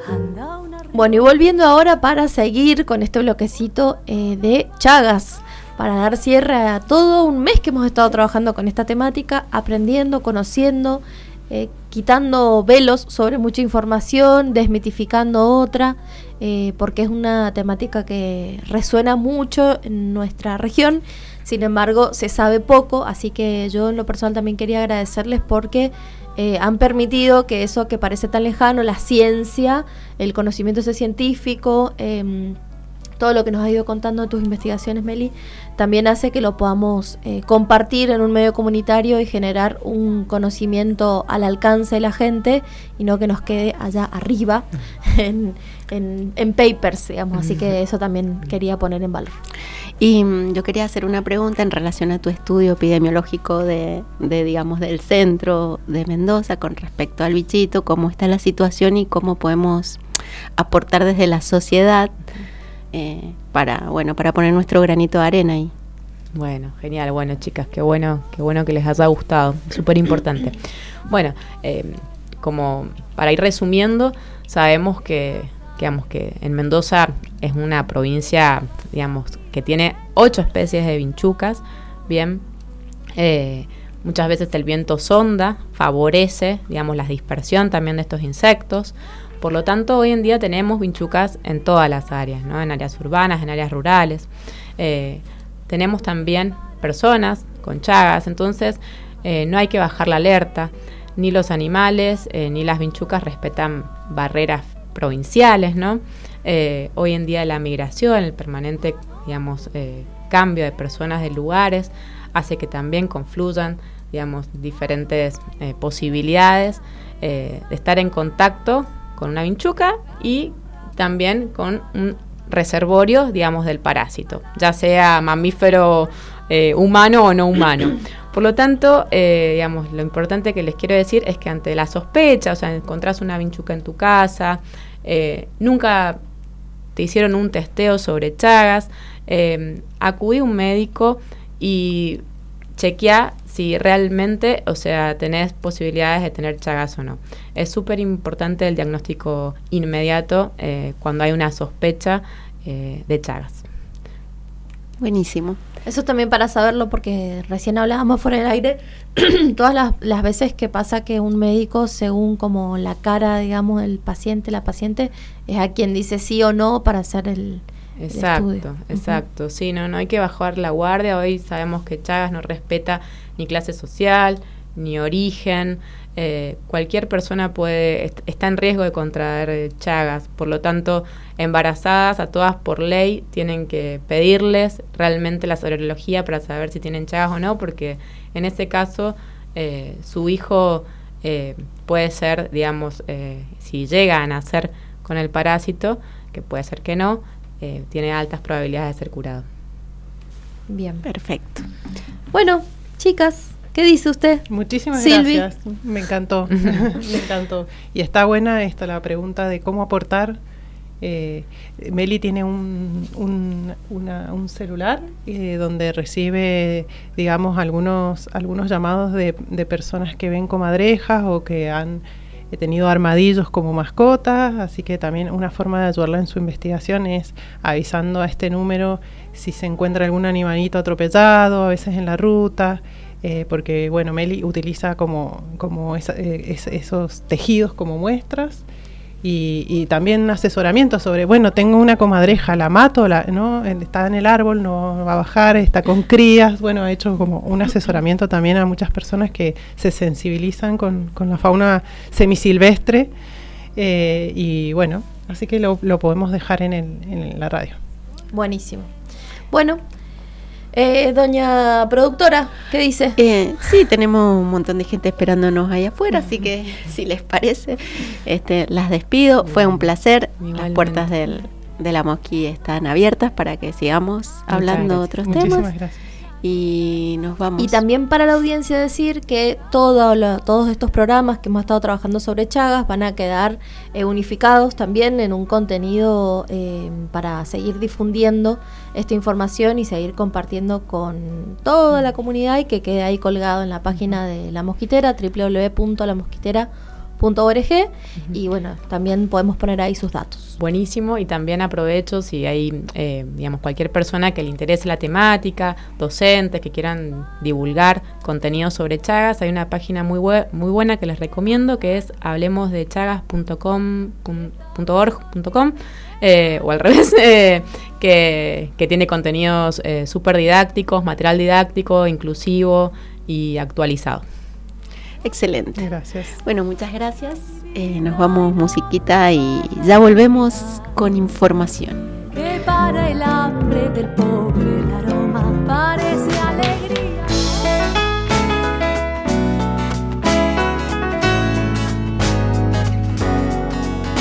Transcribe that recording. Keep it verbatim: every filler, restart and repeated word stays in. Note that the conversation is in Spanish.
Bueno, y volviendo ahora para seguir con este bloquecito eh, de Chagas, para dar cierre a todo un mes que hemos estado trabajando con esta temática, aprendiendo, conociendo, eh, quitando velos sobre mucha información, desmitificando otra, eh, porque es una temática que resuena mucho en nuestra región. Sin embargo, se sabe poco, así que yo en lo personal también quería agradecerles porque eh, han permitido que eso que parece tan lejano, la ciencia, el conocimiento ese científico, eh, todo lo que nos has ido contando de tus investigaciones, Meli, también hace que lo podamos eh, compartir en un medio comunitario y generar un conocimiento al alcance de la gente y no que nos quede allá arriba en, en, en papers, digamos. Así que eso también quería poner en valor. Y um, yo quería hacer una pregunta en relación a tu estudio epidemiológico de, de, digamos, del centro de Mendoza con respecto al bichito, cómo está la situación y cómo podemos aportar desde la sociedad eh, para, bueno, para poner nuestro granito de arena ahí. Bueno, genial, bueno chicas, qué bueno, qué bueno que les haya gustado, súper importante. Bueno, eh, como para ir resumiendo, sabemos que, digamos que en Mendoza es una provincia, digamos, que tiene ocho especies de vinchucas, bien, eh, muchas veces el viento sonda, favorece, digamos, la dispersión también de estos insectos. Por lo tanto, hoy en día tenemos vinchucas en todas las áreas, ¿no? En áreas urbanas, en áreas rurales. Eh, tenemos también personas con chagas, entonces eh, no hay que bajar la alerta. Ni los animales eh, ni las vinchucas respetan barreras provinciales, ¿no? Eh, hoy en día la migración, el permanente, digamos, eh, cambio de personas, de lugares, hace que también confluyan, digamos, diferentes eh, posibilidades eh, de estar en contacto con una vinchuca y también con un reservorio, digamos, del parásito, ya sea mamífero eh, humano o no humano. Por lo tanto, eh, digamos, lo importante que les quiero decir es que ante la sospecha, o sea, encontrás una vinchuca en tu casa, eh, nunca te hicieron un testeo sobre chagas, eh, acudí a un médico y chequeá si realmente, o sea, tenés posibilidades de tener chagas o no. Es súper importante el diagnóstico inmediato eh, cuando hay una sospecha eh, de chagas. Buenísimo. Eso también para saberlo, porque recién hablábamos fuera del aire, todas las, las veces que pasa que un médico, según como la cara, digamos, del paciente, la paciente, es a quien dice sí o no para hacer el, exacto, el estudio. Exacto, uh-huh. Sí, no, no hay que bajar la guardia. Hoy sabemos que Chagas no respeta ni clase social, ni origen. Eh, cualquier persona puede est- está en riesgo de contraer eh, Chagas. Por lo tanto, embarazadas a todas por ley tienen que pedirles realmente la serología para saber si tienen Chagas o no, porque en ese caso eh, su hijo eh, puede ser, digamos, eh, si llega a nacer con el parásito, que puede ser que no, eh, tiene altas probabilidades de ser curado. Bien. Perfecto. Bueno, chicas, ¿qué dice usted? Muchísimas Silvi. gracias. Me encantó. Me encantó. Y está buena esta la pregunta de cómo aportar. Eh, Meli tiene un, un, una, un celular eh, donde recibe, digamos, algunos, algunos llamados de, de personas que ven comadrejas o que han eh, tenido armadillos como mascotas. Así que también una forma de ayudarla en su investigación es avisando a este número si se encuentra algún animalito atropellado, a veces en la ruta. Eh, porque, bueno, Meli utiliza como, como esa, eh, es, esos tejidos como muestras y, y también asesoramiento sobre, bueno, tengo una comadreja, la mato, la, ¿no? Está en el árbol, no va a bajar, está con crías. Bueno, ha hecho como un asesoramiento también a muchas personas que se sensibilizan con, con la fauna semisilvestre eh, y, bueno, así que lo, lo podemos dejar en, el, en la radio. Buenísimo. Bueno, Eh, doña productora, ¿qué dice? Eh, sí, tenemos un montón de gente esperándonos ahí afuera, así que si les parece, este, las despido. Fue un placer. Igualmente. Las puertas del, de la Mosqui están abiertas para que sigamos hablando de otros Muchísimas temas. gracias. Y nos vamos. Y también para la audiencia decir que todo lo, todos estos programas que hemos estado trabajando sobre Chagas van a quedar eh, unificados también en un contenido eh, para seguir difundiendo esta información y seguir compartiendo con toda la comunidad y que quede ahí colgado en la página de La Mosquitera, doble u doble u doble u punto la mosquitera punto org uh-huh. y bueno, también podemos poner ahí sus datos. Buenísimo, y también aprovecho si hay, eh, digamos, cualquier persona que le interese la temática, docentes que quieran divulgar contenido sobre Chagas, hay una página muy, bu- muy buena que les recomiendo, que es hablemos de chagas punto com punto org punto com, eh, o al revés, eh, que, que tiene contenidos eh, súper didácticos, material didáctico, inclusivo y actualizado. Excelente. Gracias. Bueno, muchas gracias. Eh, nos vamos musiquita y ya volvemos con información. Que para el hambre del pobre